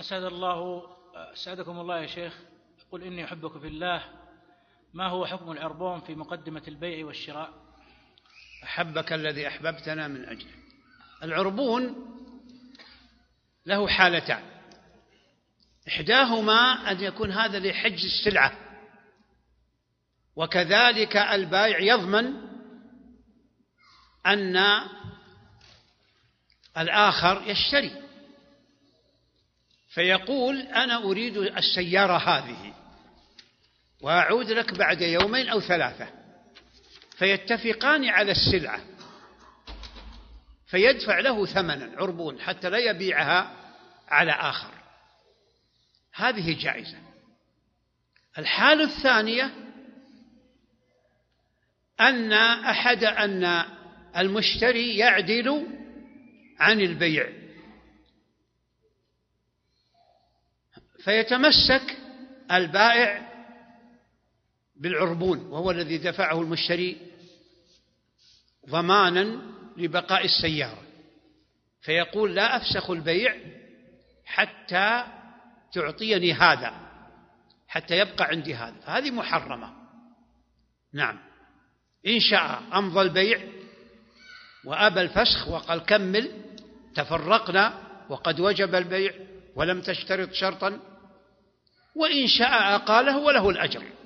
أسعدكم الله يا شيخ. قل إني أحبك في الله. ما هو حكم العربون في مقدمة البيع والشراء؟ أحبك الذي أحببتنا من أجله. العربون له حالتان، إحداهما أن يكون هذا لحجز السلعة، وكذلك البائع يضمن أن الآخر يشتري، فيقول أنا أريد السيارة هذه وأعود لك بعد يومين أو ثلاثة، فيتفقان على السلعة فيدفع له ثمنا عربون حتى لا يبيعها على آخر، هذه جائزة. الحالة الثانية أن المشتري يعدل عن البيع، فيتمسك البائع بالعربون وهو الذي دفعه المشتري ضمانا لبقاء السيارة، فيقول لا أفسخ البيع حتى تعطيني هذا، حتى يبقى عندي هذا، فهذه محرمة. نعم، إن شاء أمضى البيع وأبى الفسخ وقال كمل، تفرقنا وقد وجب البيع ولم تشترط شرطا، وإن شاء أقاله وله الأجر.